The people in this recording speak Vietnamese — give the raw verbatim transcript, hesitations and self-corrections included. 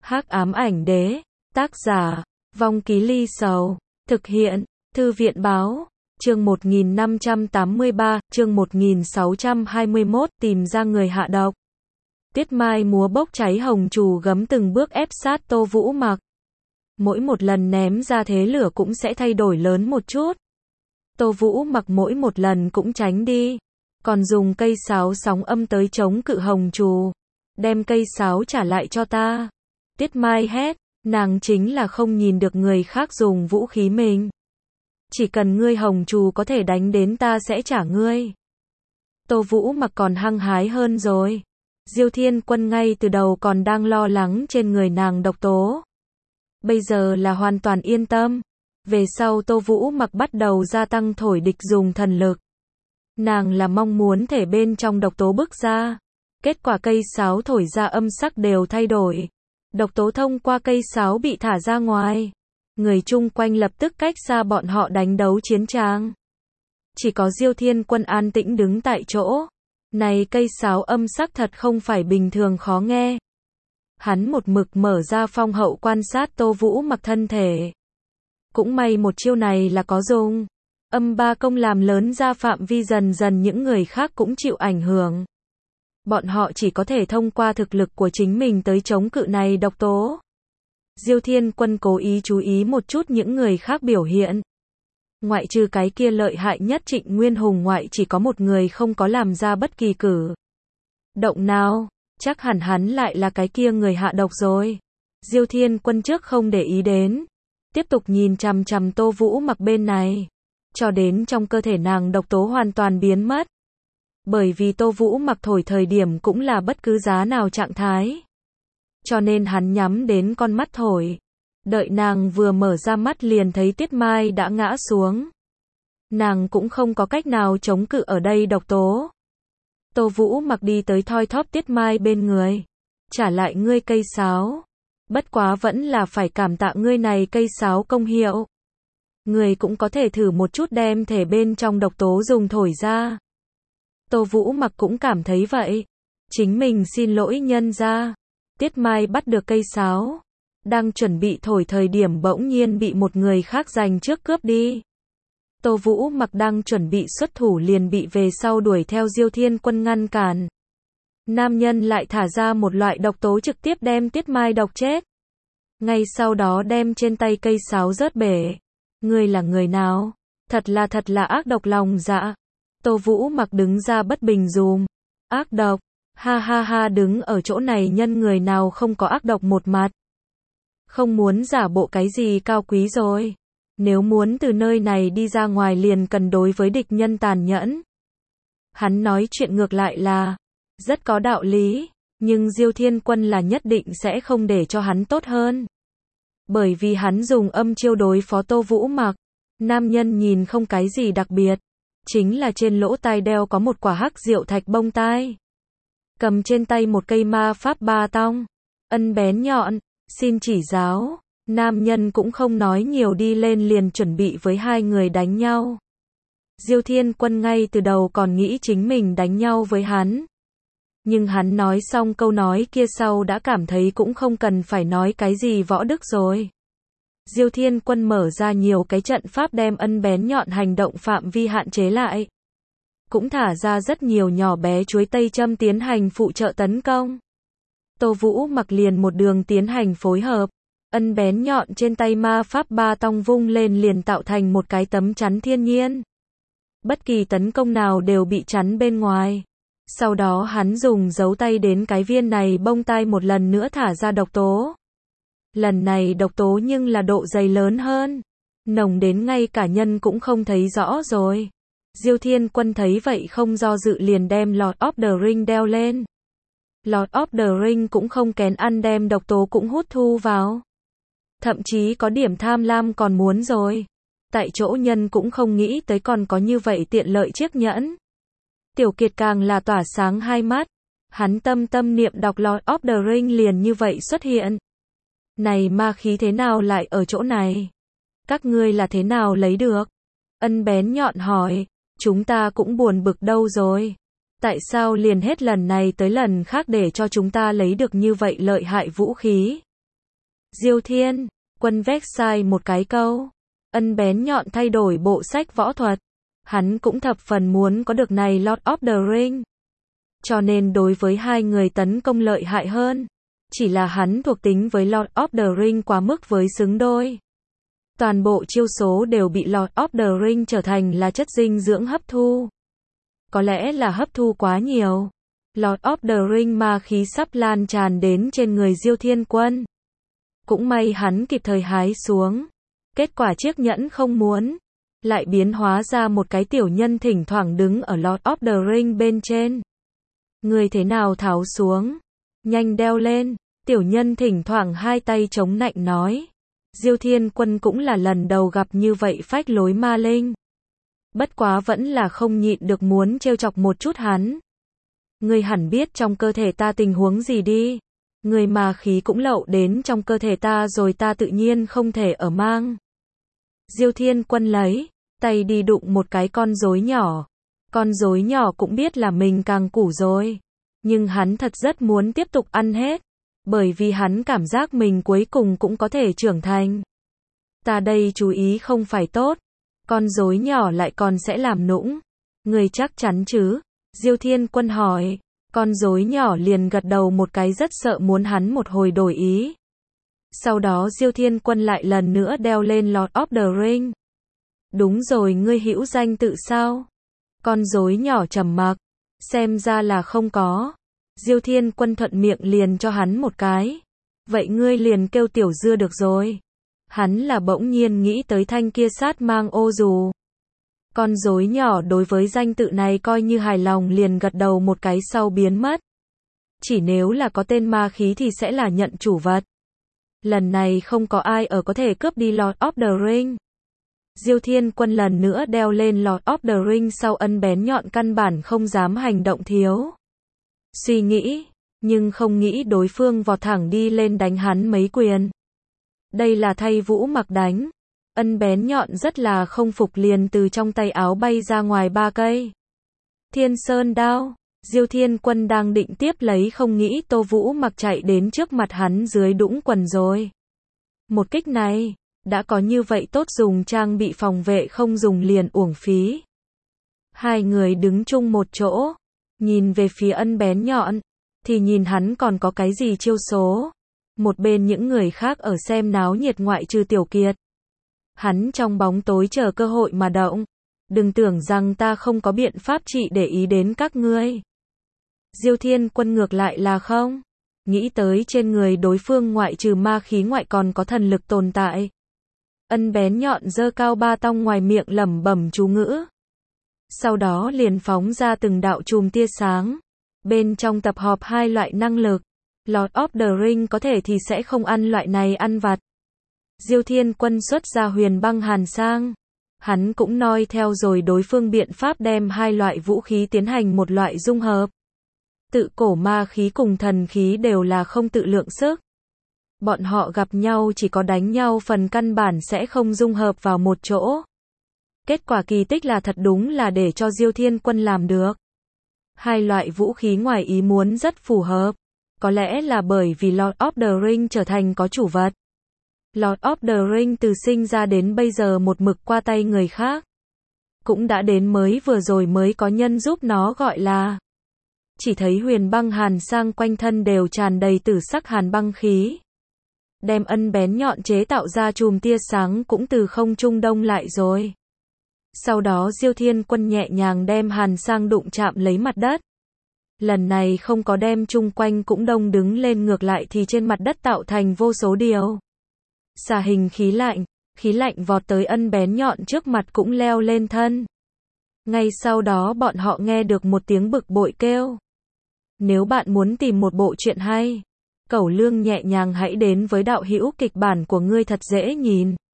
Hắc ám ảnh đế, tác giả, Vong Ký Ly Sầu, thực hiện, Thư viện báo, chương một nghìn năm trăm tám mươi ba, chương một nghìn sáu trăm hai mươi mốt, tìm ra người hạ độc. Tiết Mai múa bốc cháy hồng trù gấm từng bước ép sát Tô Vũ Mặc. Mỗi một lần ném ra thế lửa cũng sẽ thay đổi lớn một chút. Tô Vũ Mặc mỗi một lần cũng tránh đi, còn dùng cây sáo sóng âm tới chống cự hồng trù. Đem cây sáo trả lại cho ta. Tiết Mai hét, nàng chính là không nhìn được người khác dùng vũ khí mình. Chỉ cần ngươi hồng trù có thể đánh đến ta sẽ trả ngươi. Tô Vũ Mặc còn hăng hái hơn rồi. Diêu Thiên Quân ngay từ đầu còn đang lo lắng trên người nàng độc tố. Bây giờ là hoàn toàn yên tâm. Về sau Tô Vũ Mặc bắt đầu gia tăng thổi địch dùng thần lực. Nàng là mong muốn thể bên trong độc tố bức ra. Kết quả cây sáo thổi ra âm sắc đều thay đổi. Độc tố thông qua cây sáo bị thả ra ngoài. Người chung quanh lập tức cách xa bọn họ đánh đấu chiến trang. Chỉ có Diêu Thiên Quân an tĩnh đứng tại chỗ. Này cây sáo âm sắc thật không phải bình thường khó nghe. Hắn một mực mở ra phong hậu quan sát Tô Vũ Mặc thân thể. Cũng may một chiêu này là có dùng. Âm ba công làm lớn ra phạm vi, dần dần những người khác cũng chịu ảnh hưởng. Bọn họ chỉ có thể thông qua thực lực của chính mình tới chống cự này độc tố. Diêu Thiên Quân cố ý chú ý một chút những người khác biểu hiện. Ngoại trừ cái kia lợi hại nhất Trịnh Nguyên Hùng ngoại, chỉ có một người không có làm ra bất kỳ cử động nào. Chắc hẳn hắn lại là cái kia người hạ độc rồi. Diêu Thiên Quân trước không để ý đến. Tiếp tục nhìn chằm chằm Tô Vũ Mặc bên này. Cho đến trong cơ thể nàng độc tố hoàn toàn biến mất. Bởi vì Tô Vũ Mặc thổi thời điểm cũng là bất cứ giá nào trạng thái. Cho nên hắn nhắm đến con mắt thổi. Đợi nàng vừa mở ra mắt liền thấy Tiết Mai đã ngã xuống. Nàng cũng không có cách nào chống cự ở đây độc tố. Tô Vũ Mặc đi tới thoi thóp Tiết Mai bên người. Trả lại ngươi cây sáo. Bất quá vẫn là phải cảm tạ ngươi này cây sáo công hiệu. Ngươi cũng có thể thử một chút đem thể bên trong độc tố dùng thổi ra. Tô Vũ Mặc cũng cảm thấy vậy. Chính mình xin lỗi nhân ra. Tiết Mai bắt được cây sáo. Đang chuẩn bị thổi thời điểm bỗng nhiên bị một người khác giành trước cướp đi. Tô Vũ Mặc đang chuẩn bị xuất thủ liền bị về sau đuổi theo Diêu Thiên Quân ngăn cản. Nam nhân lại thả ra một loại độc tố trực tiếp đem Tiết Mai độc chết. Ngay sau đó đem trên tay cây sáo rớt bể. Ngươi là người nào? Thật là thật là ác độc lòng dạ. Tô Vũ Mặc đứng ra bất bình dùm. Ác độc, ha ha ha, đứng ở chỗ này nhân người nào không có ác độc một mặt. Không muốn giả bộ cái gì cao quý rồi. Nếu muốn từ nơi này đi ra ngoài liền cần đối với địch nhân tàn nhẫn. Hắn nói chuyện ngược lại là rất có đạo lý, nhưng Diêu Thiên Quân là nhất định sẽ không để cho hắn tốt hơn. Bởi vì hắn dùng âm chiêu đối phó Tô Vũ Mặc. Nam nhân nhìn không cái gì đặc biệt. Chính là trên lỗ tai đeo có một quả hắc diệu thạch bông tai. Cầm trên tay một cây ma pháp ba tong. Ân bén nhọn, xin chỉ giáo. Nam nhân cũng không nói nhiều đi lên liền chuẩn bị với hai người đánh nhau. Diêu Thiên Quân ngay từ đầu còn nghĩ chính mình đánh nhau với hắn. Nhưng hắn nói xong câu nói kia sau đã cảm thấy cũng không cần phải nói cái gì võ đức rồi. Diêu Thiên Quân mở ra nhiều cái trận pháp đem ân bén nhọn hành động phạm vi hạn chế lại. Cũng thả ra rất nhiều nhỏ bé chuối tây châm tiến hành phụ trợ tấn công. Tô Vũ Mặc liền một đường tiến hành phối hợp. Ân bén nhọn trên tay ma pháp ba tong vung lên liền tạo thành một cái tấm chắn thiên nhiên. Bất kỳ tấn công nào đều bị chắn bên ngoài. Sau đó hắn dùng dấu tay đến cái viên này bông tai một lần nữa thả ra độc tố. Lần này độc tố nhưng là độ dày lớn hơn. Nồng đến ngay cả nhân cũng không thấy rõ rồi. Diêu Thiên Quân thấy vậy không do dự liền đem Lord of the Ring đeo lên. Lord of the Ring cũng không kén ăn đem độc tố cũng hút thu vào. Thậm chí có điểm tham lam còn muốn rồi. Tại chỗ nhân cũng không nghĩ tới còn có như vậy tiện lợi chiếc nhẫn. Tiểu Kiệt càng là tỏa sáng hai mắt. Hắn tâm tâm niệm đọc Lord of the Ring liền như vậy xuất hiện. Này ma khí thế nào lại ở chỗ này? Các ngươi là thế nào lấy được? Ân bén nhọn hỏi. Chúng ta cũng buồn bực đâu rồi. Tại sao liền hết lần này tới lần khác để cho chúng ta lấy được như vậy lợi hại vũ khí? Diêu Thiên Quân vét sai một cái câu. Ân bén nhọn thay đổi bộ sách võ thuật. Hắn cũng thập phần muốn có được này Lord of the Ring. Cho nên đối với hai người tấn công lợi hại hơn. Chỉ là hắn thuộc tính với Lord of the Ring quá mức với xứng đôi. Toàn bộ chiêu số đều bị Lord of the Ring trở thành là chất dinh dưỡng hấp thu. Có lẽ là hấp thu quá nhiều. Lord of the Ring ma khí sắp lan tràn đến trên người Diêu Thiên Quân. Cũng may hắn kịp thời hái xuống. Kết quả chiếc nhẫn không muốn. Lại biến hóa ra một cái tiểu nhân thỉnh thoảng đứng ở Lord of the Ring bên trên. Người thế nào tháo xuống? Nhanh đeo lên. Tiểu nhân thỉnh thoảng hai tay chống nạnh nói. Diêu Thiên Quân cũng là lần đầu gặp như vậy phách lối ma linh. Bất quá vẫn là không nhịn được muốn trêu chọc một chút hắn. Ngươi hẳn biết trong cơ thể ta tình huống gì đi. Người ma khí cũng lậu đến trong cơ thể ta rồi, ta tự nhiên không thể ở mang. Diêu Thiên Quân lấy tay đi đụng một cái con rối nhỏ. Con rối nhỏ cũng biết là mình càng củ rồi. Nhưng hắn thật rất muốn tiếp tục ăn hết. Bởi vì hắn cảm giác mình cuối cùng cũng có thể trưởng thành. Ta đây chú ý không phải tốt. Con rối nhỏ lại còn sẽ làm nũng. Người chắc chắn chứ? Diêu Thiên Quân hỏi. Con rối nhỏ liền gật đầu một cái, rất sợ muốn hắn một hồi đổi ý. Sau đó Diêu Thiên Quân lại lần nữa đeo lên Lord of the Ring. Đúng rồi, ngươi hữu danh tự sao? Con rối nhỏ trầm mặc. Xem ra là không có. Diêu Thiên Quân thuận miệng liền cho hắn một cái. Vậy ngươi liền kêu Tiểu Dưa được rồi. Hắn là bỗng nhiên nghĩ tới thanh kia sát mang ô dù. Con rối nhỏ đối với danh tự này coi như hài lòng, liền gật đầu một cái sau biến mất. Chỉ nếu là có tên ma khí thì sẽ là nhận chủ vật. Lần này không có ai ở có thể cướp đi Lord of the Ring. Diêu Thiên Quân lần nữa đeo lên Lord of the Ring sau, ân bén nhọn căn bản không dám hành động thiếu. Suy nghĩ, nhưng không nghĩ đối phương vọt thẳng đi lên đánh hắn mấy quyền. Đây là thay Vũ Mặc đánh. Ân bén nhọn rất là không phục, liền từ trong tay áo bay ra ngoài ba cây Thiên Sơn đao. Diêu Thiên Quân đang định tiếp lấy, không nghĩ Tô Vũ Mặc chạy đến trước mặt hắn dưới đũng quần rồi. Một kích này, đã có như vậy tốt dùng trang bị phòng vệ không dùng liền uổng phí. Hai người đứng chung một chỗ, nhìn về phía ân bén nhọn, thì nhìn hắn còn có cái gì chiêu số. Một bên những người khác ở xem náo nhiệt ngoại trừ Tiểu Kiệt. Hắn trong bóng tối chờ cơ hội mà động. Đừng tưởng rằng ta không có biện pháp trị để ý đến các ngươi. Diêu Thiên Quân ngược lại là không. Nghĩ tới trên người đối phương ngoại trừ ma khí ngoại còn có thần lực tồn tại. Ân bén nhọn giơ cao ba tong ngoài miệng lẩm bẩm chú ngữ. Sau đó liền phóng ra từng đạo chùm tia sáng. Bên trong tập hợp hai loại năng lực. Lord of the Ring có thể thì sẽ không ăn loại này ăn vặt. Diêu Thiên Quân xuất ra huyền băng hàn sang. Hắn cũng noi theo rồi đối phương biện pháp đem hai loại vũ khí tiến hành một loại dung hợp. Tự cổ ma khí cùng thần khí đều là không tự lượng sức. Bọn họ gặp nhau chỉ có đánh nhau, phần căn bản sẽ không dung hợp vào một chỗ. Kết quả kỳ tích là thật đúng là để cho Diêu Thiên Quân làm được. Hai loại vũ khí ngoài ý muốn rất phù hợp. Có lẽ là bởi vì Lord of the Ring trở thành có chủ vật. Lord of the Ring từ sinh ra đến bây giờ một mực qua tay người khác. Cũng đã đến mới vừa rồi mới có nhân giúp nó gọi là. Chỉ thấy huyền băng hàn sang quanh thân đều tràn đầy tử sắc hàn băng khí. Đem ân bén nhọn chế tạo ra chùm tia sáng cũng từ không trung đông lại rồi. Sau đó Diêu Thiên Quân nhẹ nhàng đem hàn sang đụng chạm lấy mặt đất. Lần này không có đem chung quanh cũng đông đứng lên, ngược lại thì trên mặt đất tạo thành vô số điều. Xà hình khí lạnh, khí lạnh vọt tới ân bén nhọn trước mặt cũng leo lên thân. Ngay sau đó bọn họ nghe được một tiếng bực bội kêu. Nếu bạn muốn tìm một bộ truyện hay, Cẩu Lương nhẹ nhàng hãy đến với đạo hữu kịch bản của ngươi thật dễ nhìn.